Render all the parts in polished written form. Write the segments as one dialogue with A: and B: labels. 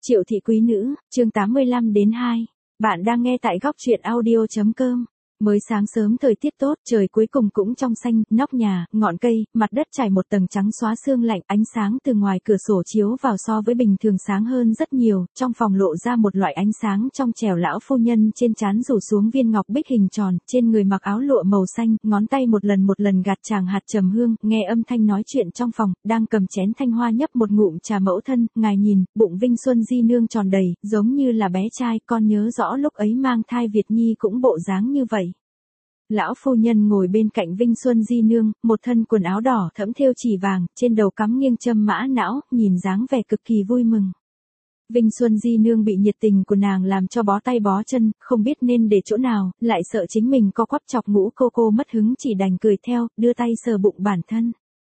A: Triệu thị quý nữ, chương 85 đến 2. Bạn đang nghe tại góc truyện audio.com. Mới sáng sớm thời tiết tốt, trời cuối cùng cũng trong xanh, nóc nhà, ngọn cây, mặt đất trải một tầng trắng xóa sương lạnh, ánh sáng từ ngoài cửa sổ chiếu vào so với bình thường sáng hơn rất nhiều, trong phòng lộ ra một loại ánh sáng trong trẻo. Lão phu nhân trên trán rủ xuống viên ngọc bích hình tròn, trên người mặc áo lụa màu xanh, ngón tay một lần gạt tràng hạt trầm hương, nghe âm thanh nói chuyện trong phòng, đang cầm chén thanh hoa nhấp một ngụm trà. Mẫu thân, ngài nhìn, bụng Vinh Xuân Di nương tròn đầy, giống như là bé trai, con nhớ rõ lúc ấy mang thai Việt Nhi cũng bộ dáng như vậy. Lão phu nhân ngồi bên cạnh Vinh Xuân Di nương, một thân quần áo đỏ thẫm thêu chỉ vàng, trên đầu cắm nghiêng châm mã não, nhìn dáng vẻ cực kỳ vui mừng. Vinh Xuân Di nương bị nhiệt tình của nàng làm cho bó tay bó chân, không biết nên để chỗ nào, lại sợ chính mình co quắp chọc ngũ cô mất hứng, chỉ đành cười theo, đưa tay sờ bụng bản thân.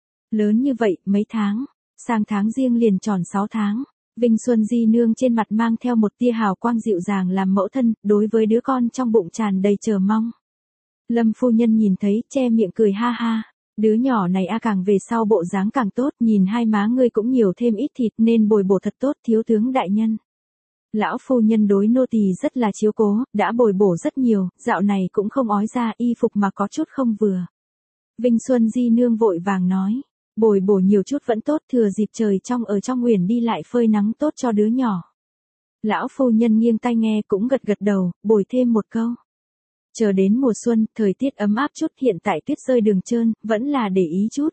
A: Lớn như vậy, mấy tháng, sang tháng riêng liền tròn 6 tháng. Vinh Xuân Di nương trên mặt mang theo một tia hào quang dịu dàng làm mẫu thân, đối với đứa con trong bụng tràn đầy chờ mong. Lâm phu nhân nhìn thấy, che miệng cười ha ha. Đứa nhỏ này càng về sau bộ dáng càng tốt, nhìn hai má ngươi cũng nhiều thêm ít thịt nên bồi bổ thật tốt, thiếu tướng đại nhân. Lão phu nhân đối nô tỳ rất là chiếu cố, đã bồi bổ rất nhiều, dạo này cũng không ói ra, y phục mà có chút không vừa. Vinh Xuân Di nương vội vàng nói, bồi bổ nhiều chút vẫn tốt, thừa dịp trời trong ở trong uyển đi lại phơi nắng tốt cho đứa nhỏ. Lão phu nhân nghiêng tai nghe cũng gật đầu, bồi thêm một câu. Chờ đến mùa xuân, thời tiết ấm áp chút, hiện tại tuyết rơi đường trơn, vẫn là để ý chút.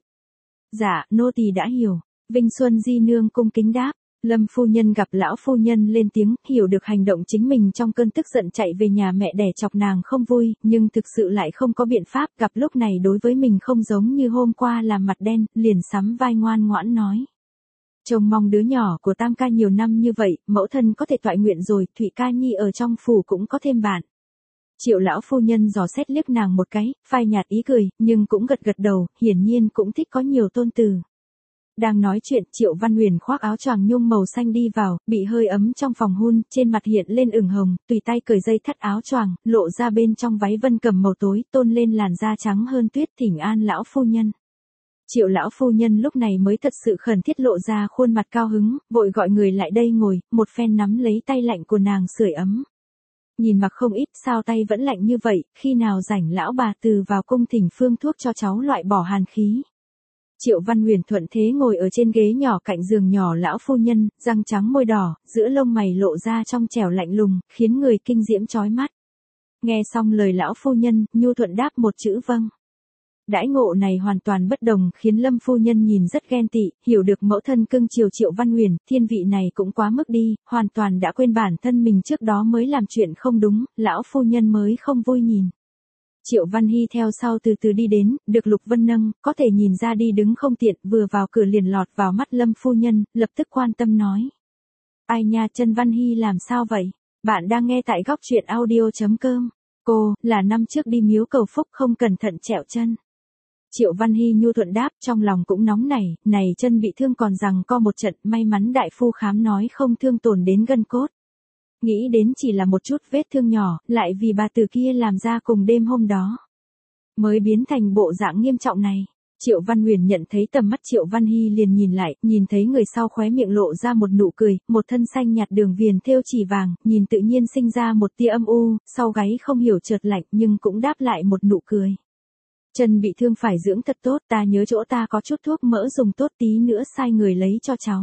A: Dạ, nô tỳ đã hiểu. Vinh Xuân Di nương cung kính đáp. Lâm phu nhân gặp lão phu nhân lên tiếng, hiểu được hành động chính mình trong cơn tức giận chạy về nhà mẹ đẻ chọc nàng không vui, nhưng thực sự lại không có biện pháp, gặp lúc này đối với mình không giống như hôm qua làm mặt đen, liền sắm vai ngoan ngoãn nói. Trông mong đứa nhỏ của Tam ca nhiều năm như vậy, mẫu thân có thể toại nguyện rồi, Thụy ca nhi ở trong phủ cũng có thêm bạn. Triệu lão phu nhân dò xét liếc nàng một cái, phai nhạt ý cười, nhưng cũng gật đầu, hiển nhiên cũng thích có nhiều tôn từ. Đang nói chuyện, Triệu Văn Huyền khoác áo choàng nhung màu xanh đi vào, bị hơi ấm trong phòng hun, trên mặt hiện lên ửng hồng, tùy tay cởi dây thắt áo choàng, lộ ra bên trong váy vân cầm màu tối, tôn lên làn da trắng hơn tuyết, thỉnh an lão phu nhân. Triệu lão phu nhân lúc này mới thật sự khẩn thiết lộ ra khuôn mặt cao hứng, vội gọi người lại đây ngồi, một phen nắm lấy tay lạnh của nàng sưởi ấm. Nhìn mặc không ít, sao tay vẫn lạnh như vậy, khi nào rảnh lão bà từ vào cung thỉnh phương thuốc cho cháu loại bỏ hàn khí. Triệu Văn Huyền thuận thế ngồi ở trên ghế nhỏ cạnh giường nhỏ lão phu nhân, răng trắng môi đỏ, giữa lông mày lộ ra trong trẻo lạnh lùng, khiến người kinh diễm chói mắt. Nghe xong lời lão phu nhân, nhu thuận đáp một chữ vâng. Đãi ngộ này hoàn toàn bất đồng, khiến Lâm phu nhân nhìn rất ghen tị, hiểu được mẫu thân cưng chiều Triệu Văn Huyền, thiên vị này cũng quá mức đi, hoàn toàn đã quên bản thân mình trước đó mới làm chuyện không đúng, lão phu nhân mới không vui nhìn. Triệu Văn Hy theo sau từ từ đi đến, được Lục Vân nâng, có thể nhìn ra đi đứng không tiện, vừa vào cửa liền lọt vào mắt Lâm phu nhân, lập tức quan tâm nói. Ai nha, chân Văn Hy làm sao vậy? Bạn đang nghe tại góc truyện audio.com. Cô, là năm trước đi miếu cầu phúc không cẩn thận trẹo chân. Triệu Văn Hy nhu thuận đáp, trong lòng cũng nóng này chân bị thương còn rằng co một trận, may mắn đại phu khám nói không thương tổn đến gân cốt. Nghĩ đến chỉ là một chút vết thương nhỏ, lại vì bà từ kia làm ra cùng đêm hôm đó. Mới biến thành bộ dạng nghiêm trọng này. Triệu Văn Huyền nhận thấy tầm mắt Triệu Văn Hy liền nhìn lại, nhìn thấy người sau khóe miệng lộ ra một nụ cười, một thân xanh nhạt đường viền thêu chỉ vàng, nhìn tự nhiên sinh ra một tia âm u, sau gáy không hiểu chợt lạnh nhưng cũng đáp lại một nụ cười. Chân bị thương phải dưỡng thật tốt, ta nhớ chỗ ta có chút thuốc mỡ dùng tốt, tí nữa sai người lấy cho cháu.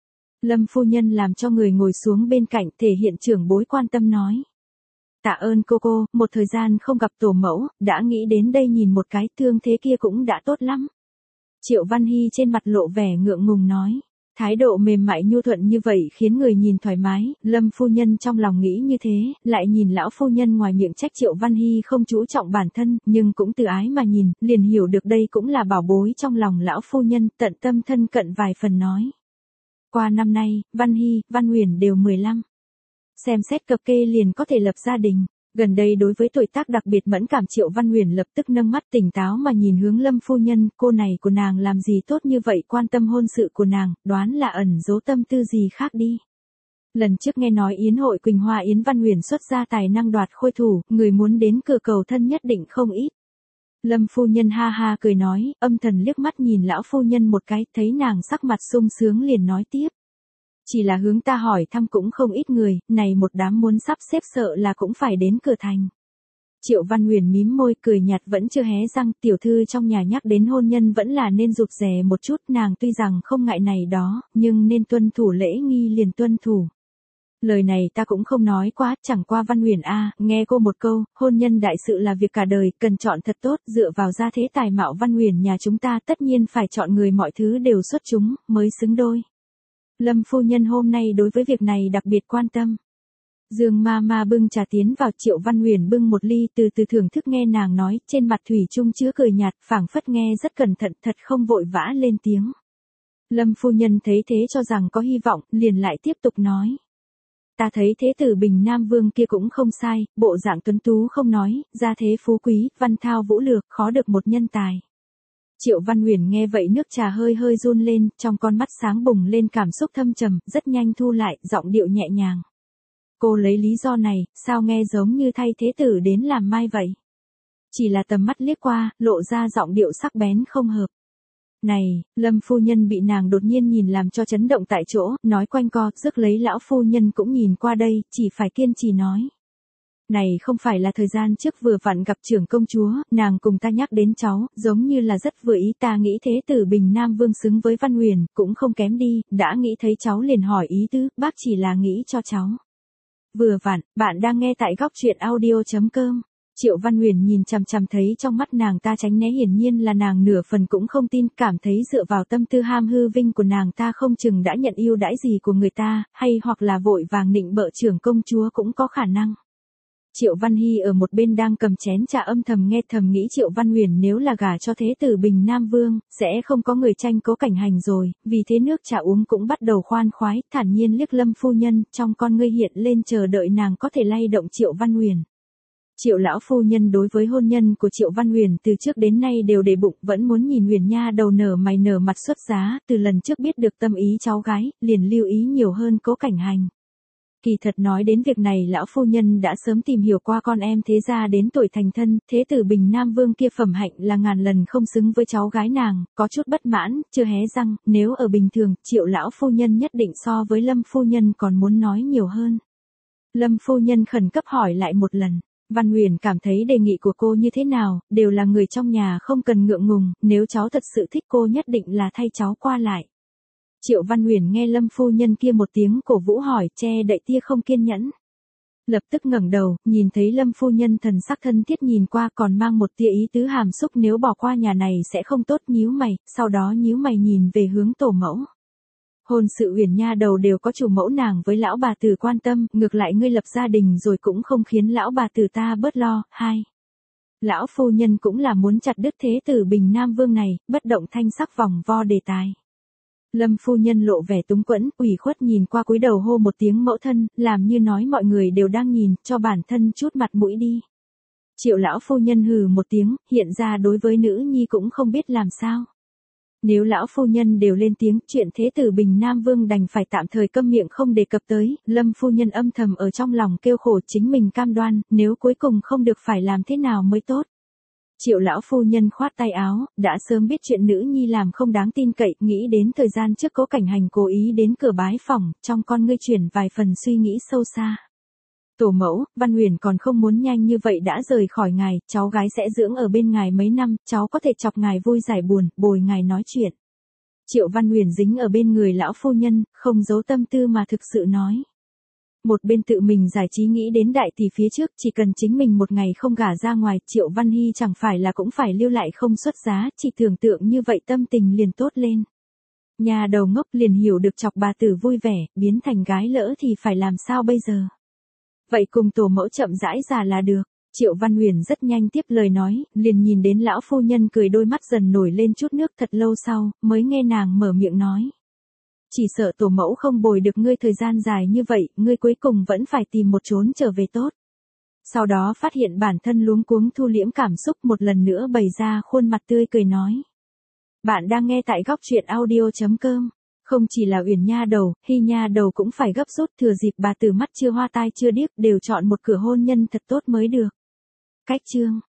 A: Lâm phu nhân làm cho người ngồi xuống bên cạnh, thể hiện trưởng bối quan tâm nói. Tạ ơn cô, một thời gian không gặp tổ mẫu, đã nghĩ đến đây nhìn một cái, thương thế kia cũng đã tốt lắm. Triệu Văn Hy trên mặt lộ vẻ ngượng ngùng nói. Thái độ mềm mại nhu thuận như vậy khiến người nhìn thoải mái, Lâm phu nhân trong lòng nghĩ như thế, lại nhìn lão phu nhân ngoài miệng trách Triệu Văn Hy không chú trọng bản thân, nhưng cũng từ ái mà nhìn, liền hiểu được đây cũng là bảo bối trong lòng lão phu nhân, tận tâm thân cận vài phần nói. Qua năm nay, Văn Hy, Văn Huyền đều 15. Xem xét cập kê liền có thể lập gia đình. Gần đây đối với tuổi tác đặc biệt mẫn cảm Triệu Văn Huyền lập tức nâng mắt tỉnh táo mà nhìn hướng Lâm phu nhân, cô này của nàng làm gì tốt như vậy, quan tâm hôn sự của nàng, đoán là ẩn giấu tâm tư gì khác đi. Lần trước nghe nói yến hội Quỳnh Hoa Yến Văn Huyền xuất ra tài năng đoạt khôi thủ, người muốn đến cửa cầu thân nhất định không ít. Lâm phu nhân ha ha cười nói, âm thầm liếc mắt nhìn lão phu nhân một cái, thấy nàng sắc mặt sung sướng liền nói tiếp. Chỉ là hướng ta hỏi thăm cũng không ít người, này một đám muốn sắp xếp sợ là cũng phải đến cửa thành. Triệu Văn Huyền mím môi cười nhạt vẫn chưa hé răng, tiểu thư trong nhà nhắc đến hôn nhân vẫn là nên rụt rè một chút, nàng tuy rằng không ngại này đó, nhưng nên tuân thủ lễ nghi liền tuân thủ. Lời này ta cũng không nói quá, chẳng qua Văn Huyền a, nghe cô một câu, hôn nhân đại sự là việc cả đời, cần chọn thật tốt, dựa vào gia thế tài mạo Văn Huyền nhà chúng ta tất nhiên phải chọn người mọi thứ đều xuất chúng, mới xứng đôi. Lâm phu nhân hôm nay đối với việc này đặc biệt quan tâm. Dương ma bưng trà tiến vào, Triệu Văn Huyền bưng một ly từ từ thưởng thức nghe nàng nói, trên mặt thủy chung chứa cười nhạt, phảng phất nghe rất cẩn thận, thật không vội vã lên tiếng. Lâm phu nhân thấy thế cho rằng có hy vọng, liền lại tiếp tục nói. Ta thấy thế tử Bình Nam Vương kia cũng không sai, bộ dạng tuấn tú không nói, gia thế phú quý, văn thao vũ lược, khó được một nhân tài. Triệu Văn Huyền nghe vậy nước trà hơi hơi run lên, trong con mắt sáng bùng lên cảm xúc thâm trầm, rất nhanh thu lại, giọng điệu nhẹ nhàng. Cô lấy lý do này, sao nghe giống như thay thế tử đến làm mai vậy? Chỉ là tầm mắt liếc qua, lộ ra giọng điệu sắc bén không hợp. Này, Lâm phu nhân bị nàng đột nhiên nhìn làm cho chấn động tại chỗ, nói quanh co, rước lấy lão phu nhân cũng nhìn qua đây, chỉ phải kiên trì nói. Này không phải là thời gian trước vừa vặn gặp trưởng công chúa, nàng cùng ta nhắc đến cháu, giống như là rất vừa ý, ta nghĩ thế tử Bình Nam Vương xứng với Văn Huyền, cũng không kém đi, đã nghĩ thấy cháu liền hỏi ý tứ, bác chỉ là nghĩ cho cháu. Vừa vặn, bạn đang nghe tại góc truyện audio.com. Triệu Văn Huyền nhìn chằm chằm thấy trong mắt nàng ta tránh né, hiển nhiên là nàng nửa phần cũng không tin, cảm thấy dựa vào tâm tư ham hư vinh của nàng ta không chừng đã nhận ưu đãi gì của người ta, hay hoặc là vội vàng nịnh bợ trưởng công chúa cũng có khả năng. Triệu Văn Hy ở một bên đang cầm chén trà âm thầm nghe, thầm nghĩ Triệu Văn Huyền nếu là gả cho thế tử Bình Nam Vương, sẽ không có người tranh cố cảnh hành rồi, vì thế nước trà uống cũng bắt đầu khoan khoái, thản nhiên liếc Lâm phu nhân, trong con ngươi hiện lên chờ đợi nàng có thể lay động Triệu Văn Huyền. Triệu lão phu nhân đối với hôn nhân của Triệu Văn Huyền từ trước đến nay đều để bụng, vẫn muốn nhìn Huyền nha đầu nở mày nở mặt xuất giá, từ lần trước biết được tâm ý cháu gái, liền lưu ý nhiều hơn cố cảnh hành. Kỳ thật nói đến việc này lão phu nhân đã sớm tìm hiểu qua con em thế gia đến tuổi thành thân, thế tử Bình Nam Vương kia phẩm hạnh là ngàn lần không xứng với cháu gái nàng, có chút bất mãn, chưa hé răng, nếu ở bình thường, Triệu lão phu nhân nhất định so với Lâm phu nhân còn muốn nói nhiều hơn. Lâm phu nhân khẩn cấp hỏi lại một lần. Văn Huyền cảm thấy đề nghị của cô như thế nào, đều là người trong nhà không cần ngượng ngùng, nếu cháu thật sự thích cô nhất định là thay cháu qua lại. Triệu Văn Huyền nghe Lâm phu nhân kia một tiếng cổ vũ hỏi, che đậy tia không kiên nhẫn. Lập tức ngẩng đầu, nhìn thấy Lâm phu nhân thần sắc thân thiết nhìn qua, còn mang một tia ý tứ hàm xúc nếu bỏ qua nhà này sẽ không tốt, nhíu mày, sau đó nhíu mày nhìn về hướng tổ mẫu. Hôn sự Huyền nha đầu đều có chủ mẫu nàng với lão bà tử quan tâm, ngược lại ngươi lập gia đình rồi cũng không khiến lão bà tử ta bớt lo. Hai, lão phu nhân cũng là muốn chặt đứt thế tử Bình Nam Vương này, bất động thanh sắc vòng vo đề tài. Lâm phu nhân lộ vẻ túng quẫn, ủy khuất nhìn qua, cúi đầu hô một tiếng mẫu thân, làm như nói mọi người đều đang nhìn, cho bản thân chút mặt mũi đi. Triệu lão phu nhân hừ một tiếng, hiện ra đối với nữ nhi cũng không biết làm sao. Nếu lão phu nhân đều lên tiếng, chuyện thế tử Bình Nam Vương đành phải tạm thời câm miệng không đề cập tới, Lâm phu nhân âm thầm ở trong lòng kêu khổ, chính mình cam đoan, nếu cuối cùng không được phải làm thế nào mới tốt. Triệu lão phu nhân khoát tay áo, đã sớm biết chuyện nữ nhi làm không đáng tin cậy, nghĩ đến thời gian trước cố cảnh hành cố ý đến cửa bái phỏng, trong con ngươi chuyển vài phần suy nghĩ sâu xa. Tổ mẫu, Văn Huyền còn không muốn nhanh như vậy đã rời khỏi ngài, cháu gái sẽ dưỡng ở bên ngài mấy năm, cháu có thể chọc ngài vui giải buồn, bồi ngài nói chuyện. Triệu Văn Huyền dính ở bên người lão phu nhân, không giấu tâm tư mà thực sự nói. Một bên tự mình giải trí nghĩ đến đại tỷ phía trước, chỉ cần chính mình một ngày không gả ra ngoài, Triệu Văn Hy chẳng phải là cũng phải lưu lại không xuất giá, chỉ tưởng tượng như vậy tâm tình liền tốt lên. Nhà đầu ngốc liền hiểu được chọc bà tử vui vẻ, biến thành gái lỡ thì phải làm sao bây giờ. Vậy cùng tổ mẫu chậm rãi già là được. Triệu Văn Huyền rất nhanh tiếp lời nói, liền nhìn đến lão phu nhân cười, đôi mắt dần nổi lên chút nước, thật lâu sau, mới nghe nàng mở miệng nói. Chỉ sợ tổ mẫu không bồi được ngươi thời gian dài như vậy, ngươi cuối cùng vẫn phải tìm một chốn trở về tốt. Sau đó phát hiện bản thân luống cuống thu liễm cảm xúc, một lần nữa bày ra khuôn mặt tươi cười nói. Bạn đang nghe tại góc truyện audio.com. Không chỉ là Uyển nha đầu, Hy nha đầu cũng phải gấp rút, thừa dịp bà tử mắt chưa hoa tai chưa điếc, đều chọn một cửa hôn nhân thật tốt mới được. Cách chương